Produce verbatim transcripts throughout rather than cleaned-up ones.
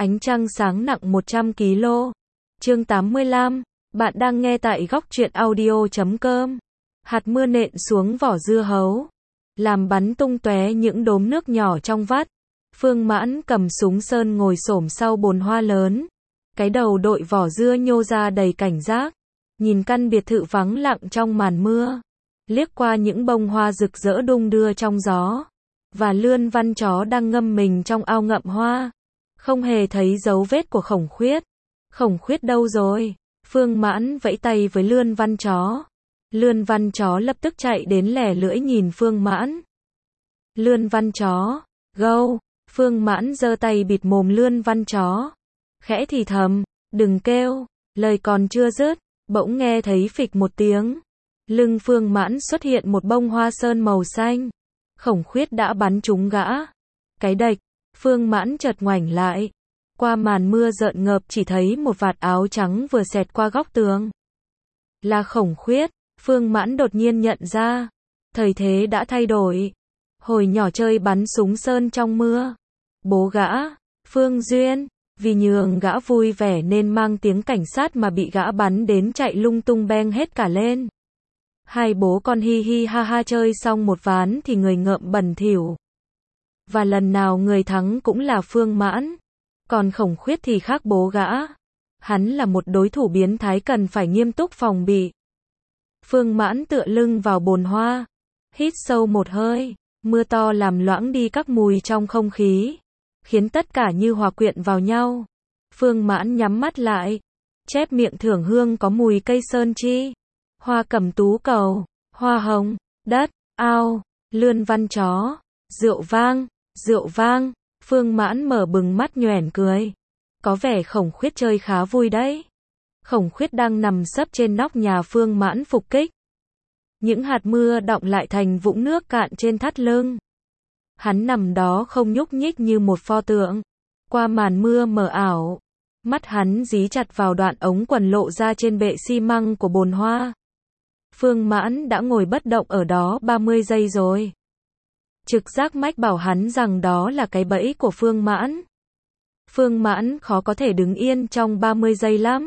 Ánh trăng sáng nặng một trăm ki lô. Chương tám mươi lăm. Bạn đang nghe tại góc truyện audio chấm com. Hạt mưa nện xuống vỏ dưa hấu, làm bắn tung tóe những đốm nước nhỏ trong vắt. Phương Mãn cầm súng sơn ngồi xổm sau bồn hoa lớn. Cái đầu đội vỏ dưa nhô ra đầy cảnh giác. Nhìn căn biệt thự vắng lặng trong màn mưa. Liếc qua những bông hoa rực rỡ đung đưa trong gió. Và lươn văn chó đang ngâm mình trong ao ngậm hoa. Không hề thấy dấu vết của Khổng Khuyết. Khổng Khuyết đâu rồi? Phương Mãn vẫy tay với lươn văn chó. Lươn văn chó lập tức chạy đến lẻ lưỡi nhìn Phương Mãn. Lươn văn chó, gâu. Phương Mãn giơ tay bịt mồm lươn văn chó. Khẽ thì thầm, đừng kêu. Lời còn chưa dứt, bỗng nghe thấy phịch một tiếng. Lưng Phương Mãn xuất hiện một bông hoa sơn màu xanh. Khổng Khuyết đã bắn trúng gã. Cái đệch, Phương Mãn chợt ngoảnh lại. Qua màn mưa rợn ngợp chỉ thấy một vạt áo trắng vừa xẹt qua góc tường. Là Khổng Khuyết, Phương Mãn đột nhiên nhận ra. Thời thế đã thay đổi. Hồi nhỏ chơi bắn súng sơn trong mưa. Bố gã, Phương Duyên, vì nhường gã vui vẻ nên mang tiếng cảnh sát mà bị gã bắn đến chạy lung tung beng hết cả lên. Hai bố con hi hi ha ha chơi xong một ván thì người ngợm bẩn thỉu. Và lần nào người thắng cũng là Phương Mãn. Còn Khổng Khuyết thì khác bố gã. Hắn là một đối thủ biến thái cần phải nghiêm túc phòng bị. Phương Mãn tựa lưng vào bồn hoa. Hít sâu một hơi. Mưa to làm loãng đi các mùi trong không khí. Khiến tất cả như hòa quyện vào nhau. Phương Mãn nhắm mắt lại. Chép miệng thưởng hương có mùi cây sơn chi. Hoa cẩm tú cầu, hoa hồng, đất, ao, lươn văn chó, rượu vang, rượu vang. Phương Mãn mở bừng mắt nhoẻn cười. Có vẻ Khổng Khuyết chơi khá vui đấy. Khổng Khuyết đang nằm sấp trên nóc nhà Phương Mãn phục kích. Những hạt mưa đọng lại thành vũng nước cạn trên thắt lưng. Hắn nằm đó không nhúc nhích như một pho tượng. Qua màn mưa mờ ảo, mắt hắn dí chặt vào đoạn ống quần lộ ra trên bệ xi măng của bồn hoa. Phương Mãn đã ngồi bất động ở đó ba mươi giây rồi. Trực giác mách bảo hắn rằng đó là cái bẫy của Phương Mãn. Phương Mãn khó có thể đứng yên trong ba mươi giây lắm.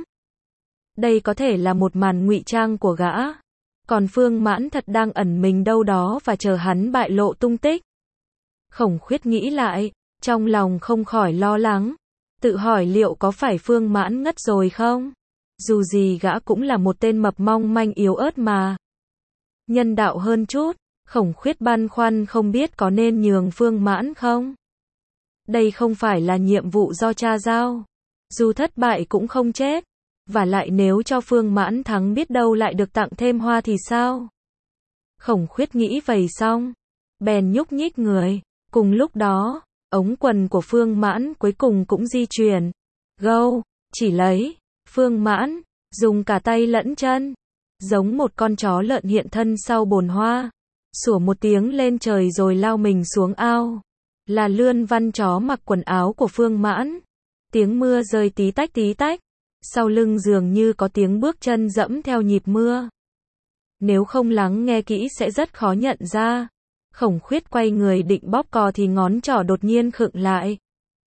Đây có thể là một màn ngụy trang của gã. Còn Phương Mãn thật đang ẩn mình đâu đó và chờ hắn bại lộ tung tích. Khổng Khuyết nghĩ lại, trong lòng không khỏi lo lắng. Tự hỏi liệu có phải Phương Mãn ngất rồi không? Dù gì gã cũng là một tên mập mong manh yếu ớt mà. Nhân đạo hơn chút, Khổng Khuyết băn khoăn không biết có nên nhường Phương Mãn không? Đây không phải là nhiệm vụ do cha giao. Dù thất bại cũng không chết. Và lại nếu cho Phương Mãn thắng biết đâu lại được tặng thêm hoa thì sao? Khổng Khuyết nghĩ vậy xong. Bèn nhúc nhích người. Cùng lúc đó, ống quần của Phương Mãn cuối cùng cũng di chuyển. Gâu, chỉ lấy. Phương Mãn, dùng cả tay lẫn chân. Giống một con chó lợn hiện thân sau bồn hoa. Sủa một tiếng lên trời rồi lao mình xuống ao. Là lươn văn chó mặc quần áo của Phương Mãn. Tiếng mưa rơi tí tách tí tách. Sau lưng dường như có tiếng bước chân dẫm theo nhịp mưa. Nếu không lắng nghe kỹ sẽ rất khó nhận ra. Khổng Khuyết quay người định bóp cò thì ngón trỏ đột nhiên khựng lại.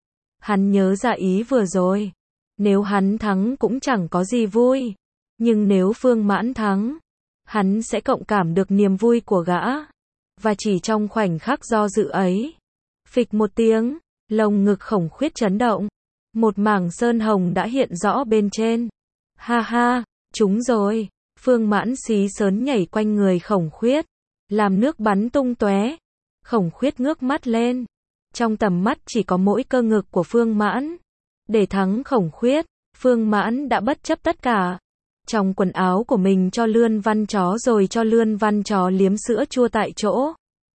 Hắn nhớ ra ý vừa rồi. Nếu hắn thắng cũng chẳng có gì vui. Nhưng nếu Phương Mãn thắng, hắn sẽ cộng cảm được niềm vui của gã. Và chỉ trong khoảnh khắc do dự ấy, phịch một tiếng, lồng ngực Khổng Khuyết chấn động. Một mảng sơn hồng đã hiện rõ bên trên. Ha ha, trúng rồi. Phương Mãn xí sớn nhảy quanh người Khổng Khuyết, làm nước bắn tung tóe. Khổng Khuyết ngước mắt lên. Trong tầm mắt chỉ có mỗi cơ ngực của Phương Mãn. Để thắng Khổng Khuyết, Phương Mãn đã bất chấp tất cả. Trong quần áo của mình cho lươn văn chó rồi cho lươn văn chó liếm sữa chua tại chỗ.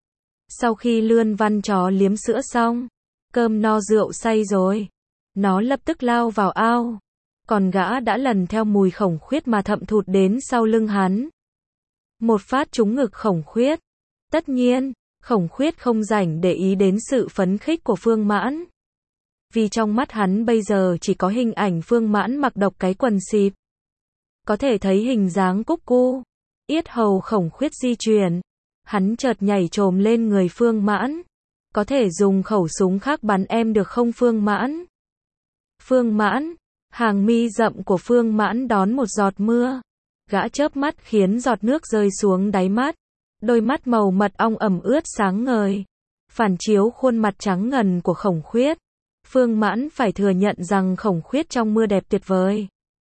Sau khi lươn văn chó liếm sữa xong, cơm no rượu say rồi. Nó lập tức lao vào ao. Còn gã đã lần theo mùi Khổng Khuyết mà thậm thụt đến sau lưng hắn. Một phát trúng ngực Khổng Khuyết. Tất nhiên, Khổng Khuyết không rảnh để ý đến sự phấn khích của Phương Mãn. Vì trong mắt hắn bây giờ chỉ có hình ảnh Phương Mãn mặc độc cái quần xịp. Có thể thấy hình dáng cúc cu. Yết hầu Khổng Khuyết di chuyển. Hắn chợt nhảy chồm lên người Phương Mãn. Có thể dùng khẩu súng khác bắn em được không Phương Mãn? Phương Mãn, hàng mi rậm của Phương Mãn đón một giọt mưa. Gã chớp mắt khiến giọt nước rơi xuống đáy mắt. Đôi mắt màu mật ong ẩm ướt sáng ngời, phản chiếu khuôn mặt trắng ngần của Khổng Khuyết. Phương Mãn phải thừa nhận rằng Khổng Khuyết trong mưa đẹp tuyệt vời.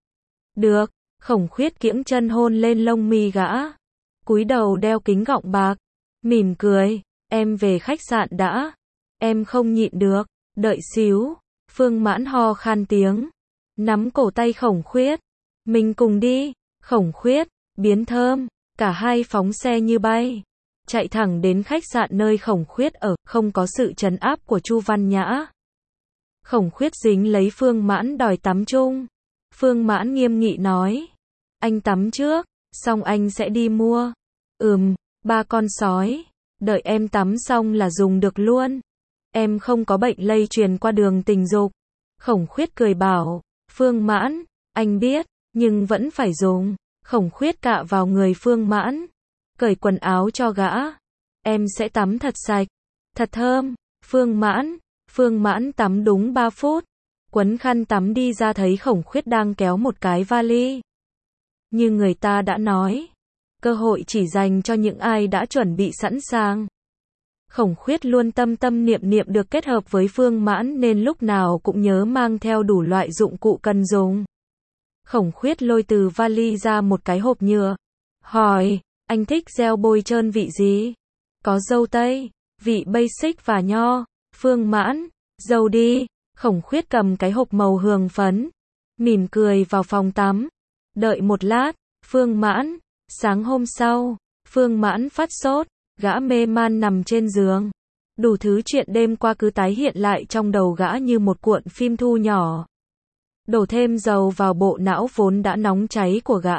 Được, Khổng Khuyết kiễng chân hôn lên lông mi gã. Cúi đầu đeo kính gọng bạc, mỉm cười, em về khách sạn đã. Em không nhịn được, đợi xíu. Phương Mãn ho khan tiếng, nắm cổ tay Khổng Khuyết. Mình cùng đi. Khổng Khuyết, biến thơm. Cả hai phóng xe như bay, chạy thẳng đến khách sạn nơi Khổng Khuyết ở, không có sự trấn áp của Chu Văn Nhã. Khổng Khuyết dính lấy Phương Mãn đòi tắm chung. Phương Mãn nghiêm nghị nói, anh tắm trước, xong anh sẽ đi mua. Ừm, ba con sói, đợi em tắm xong là dùng được luôn. Em không có bệnh lây truyền qua đường tình dục. Khổng Khuyết cười bảo, Phương Mãn, anh biết, nhưng vẫn phải dùng. Khổng Khuyết cạ vào người Phương Mãn, cởi quần áo cho gã. Em sẽ tắm thật sạch, thật thơm. Phương Mãn, Phương Mãn tắm đúng ba phút, quấn khăn tắm đi ra thấy Khổng Khuyết đang kéo một cái vali. Như người ta đã nói, cơ hội chỉ dành cho những ai đã chuẩn bị sẵn sàng. Khổng Khuyết luôn tâm tâm niệm niệm được kết hợp với Phương Mãn nên lúc nào cũng nhớ mang theo đủ loại dụng cụ cần dùng. Khổng Khuyết lôi từ vali ra một cái hộp nhựa. Hỏi, anh thích gel bôi trơn vị gì? Có dâu tây, vị basic và nho. Phương Mãn, dâu đi. Khổng Khuyết cầm cái hộp màu hường phấn, mỉm cười vào phòng tắm. Đợi một lát, Phương Mãn. Sáng hôm sau, Phương Mãn phát sốt, gã mê man nằm trên giường. Đủ thứ chuyện đêm qua cứ tái hiện lại trong đầu gã như một cuộn phim thu nhỏ. Đổ thêm dầu vào bộ não vốn đã nóng cháy của gã.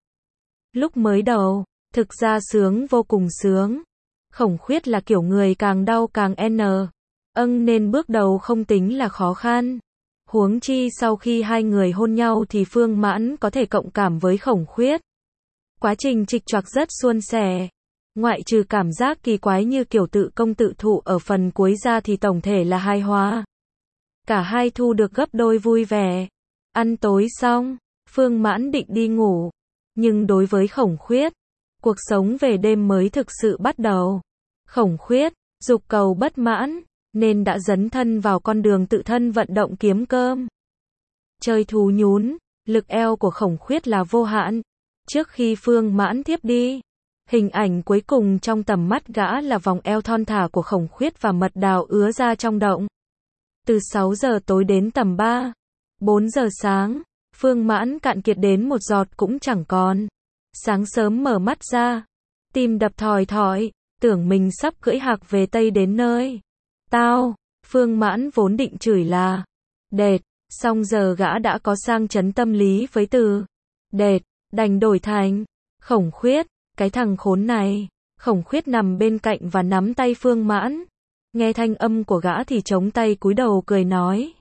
Lúc mới đầu, thực ra sướng vô cùng sướng. Khổng Khuyết là kiểu người càng đau càng n. Âng nên bước đầu không tính là khó khăn. Huống chi sau khi hai người hôn nhau thì Phương Mãn có thể cộng cảm với Khổng Khuyết. Quá trình trịch choạc rất suôn sẻ. Ngoại trừ cảm giác kỳ quái như kiểu tự công tự thụ ở phần cuối ra thì tổng thể là hài hòa. Cả hai thu được gấp đôi vui vẻ. Ăn tối xong, Phương Mãn định đi ngủ. Nhưng đối với Khổng Khuyết, cuộc sống về đêm mới thực sự bắt đầu. Khổng Khuyết, dục cầu bất mãn, nên đã dấn thân vào con đường tự thân vận động kiếm cơm. Chơi thú nhún, lực eo của Khổng Khuyết là vô hạn. Trước khi Phương Mãn thiếp đi, hình ảnh cuối cùng trong tầm mắt gã là vòng eo thon thả của Khổng Khuyết và mật đào ứa ra trong động. Từ sáu giờ tối đến tầm ba, bốn giờ sáng, Phương Mãn cạn kiệt đến một giọt cũng chẳng còn. Sáng sớm mở mắt ra, tim đập thỏi thỏi, tưởng mình sắp cưỡi hạc về Tây đến nơi. Tao, Phương Mãn vốn định chửi là đệt, xong giờ gã đã có sang chấn tâm lý với từ đệt, đành đổi thành Khổng Khuyết, cái thằng khốn này. Khổng Khuyết nằm bên cạnh và nắm tay Phương Mãn. Nghe thanh âm của gã thì chống tay cúi đầu cười nói.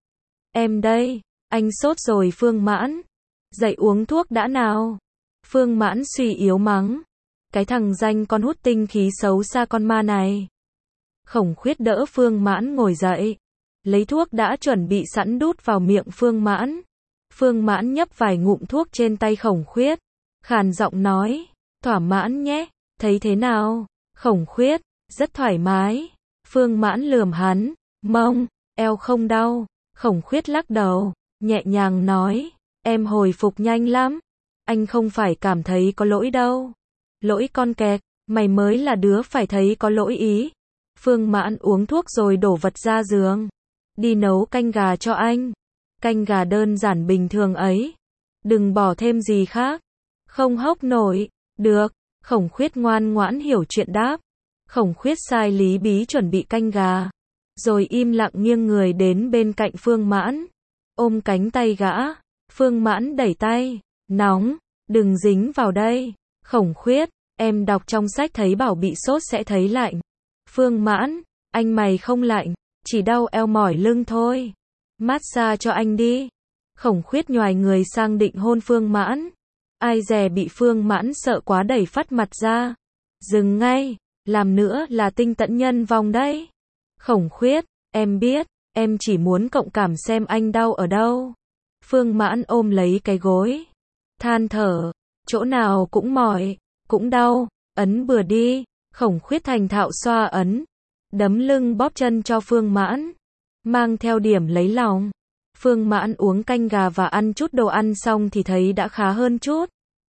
Em đây, anh sốt rồi Phương Mãn. Dậy uống thuốc đã nào. Phương Mãn suy yếu mắng. Cái thằng danh con hút tinh khí xấu xa con ma này. Khổng Khuyết đỡ Phương Mãn ngồi dậy. Lấy thuốc đã chuẩn bị sẵn đút vào miệng Phương Mãn. Phương Mãn nhấp vài ngụm thuốc trên tay Khổng Khuyết. Khàn giọng nói. Thỏa mãn nhé, thấy thế nào? Khổng Khuyết, rất thoải mái. Phương Mãn lườm hắn. Mông, eo không đau. Khổng Khuyết lắc đầu, nhẹ nhàng nói. Em hồi phục nhanh lắm. Anh không phải cảm thấy có lỗi đâu. Lỗi con kẹt, mày mới là đứa phải thấy có lỗi ý. Phương Mãn uống thuốc rồi đổ vật ra giường. Đi nấu canh gà cho anh. Canh gà đơn giản bình thường ấy. Đừng bỏ thêm gì khác. Không hốc nổi. Được. Khổng Khuyết ngoan ngoãn hiểu chuyện đáp. Khổng Khuyết sai lý bí chuẩn bị canh gà. Rồi im lặng nghiêng người đến bên cạnh Phương Mãn. Ôm cánh tay gã. Phương Mãn đẩy tay. Nóng. Đừng dính vào đây. Khổng Khuyết. Em đọc trong sách thấy bảo bị sốt sẽ thấy lạnh. Phương Mãn. Anh mày không lạnh. Chỉ đau eo mỏi lưng thôi. Massage cho anh đi. Khổng Khuyết nhoài người sang định hôn Phương Mãn. Ai dè bị Phương Mãn sợ quá đẩy phát mặt ra. Dừng ngay. Làm nữa là tinh tẫn nhân vong đấy. Khổng Khuyết. Em biết. em chỉ muốn cộng cảm xem anh đau ở đâu. Phương Mãn ôm lấy cái gối, than thở, chỗ nào cũng mỏi, cũng đau, ấn bừa đi. Khổng Khuyết thành thạo xoa ấn, đấm lưng bóp chân cho Phương Mãn, mang theo điểm lấy lòng. Phương Mãn uống canh gà và ăn chút đồ ăn xong thì thấy đã khá hơn chút.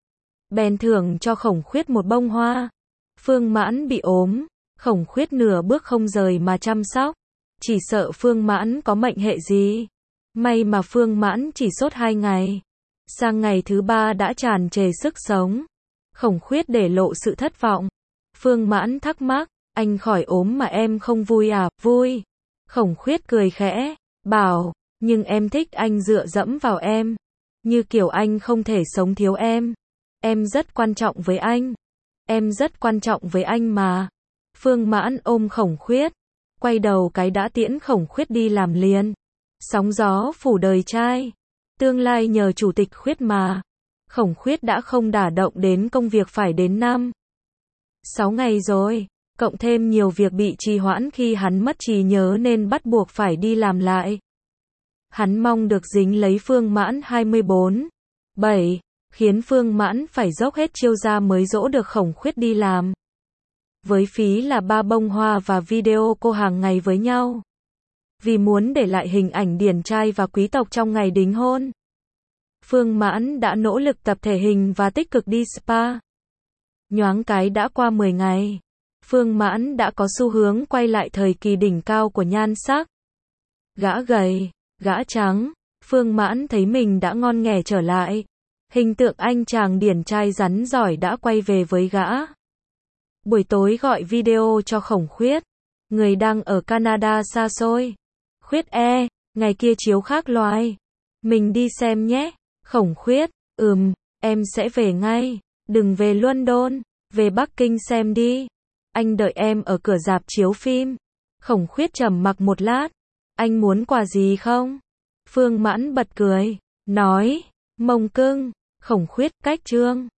Bèn thưởng cho Khổng Khuyết một bông hoa. Phương Mãn bị ốm, Khổng Khuyết nửa bước không rời mà chăm sóc, chỉ sợ Phương Mãn có mệnh hệ gì. May mà Phương Mãn chỉ sốt hai ngày, sang ngày thứ ba đã tràn trề sức sống. Khổng Khuyết để lộ sự thất vọng. Phương Mãn thắc mắc, anh khỏi ốm mà em không vui à? Vui. Khổng Khuyết cười khẽ, bảo, nhưng em thích anh dựa dẫm vào em, như kiểu anh không thể sống thiếu em. Em rất quan trọng với anh. Em rất quan trọng với anh mà. Phương Mãn ôm Khổng Khuyết, quay đầu cái đã tiễn Khổng Khuyết đi làm liền. Sóng gió phủ đời trai, tương lai nhờ chủ tịch Khuyết mà. Khổng Khuyết đã không đả động đến công việc phải đến năm sáu ngày rồi, cộng thêm nhiều việc bị trì hoãn khi hắn mất trí nhớ nên bắt buộc phải đi làm lại. Hắn mong được dính lấy Phương Mãn hai mươi bốn bảy, khiến Phương Mãn phải dốc hết chiêu ra mới dỗ được Khổng Khuyết đi làm. Với phí là ba bông hoa và video cô hàng ngày với nhau. Vì muốn để lại hình ảnh điển trai và quý tộc trong ngày đính hôn, Phương Mãn đã nỗ lực tập thể hình và tích cực đi spa. Nhoáng cái đã qua mười ngày, Phương Mãn đã có xu hướng quay lại thời kỳ đỉnh cao của nhan sắc. Gã gầy, gã trắng, Phương Mãn thấy mình đã ngon nghẻ trở lại. Hình tượng anh chàng điển trai rắn giỏi đã quay về với gã. Buổi tối gọi video cho Khổng Khuyết, người đang ở Canada xa xôi. Khuyết e, ngày kia chiếu khác loài, mình đi xem nhé. Khổng Khuyết, ừm, em sẽ về ngay, đừng về London, về Bắc Kinh xem đi. Anh đợi em ở cửa rạp chiếu phim. Khổng Khuyết trầm mặc một lát, anh muốn quà gì không? Phương Mãn bật cười, nói, mông cưng. Khổng Khuyết, cách trương.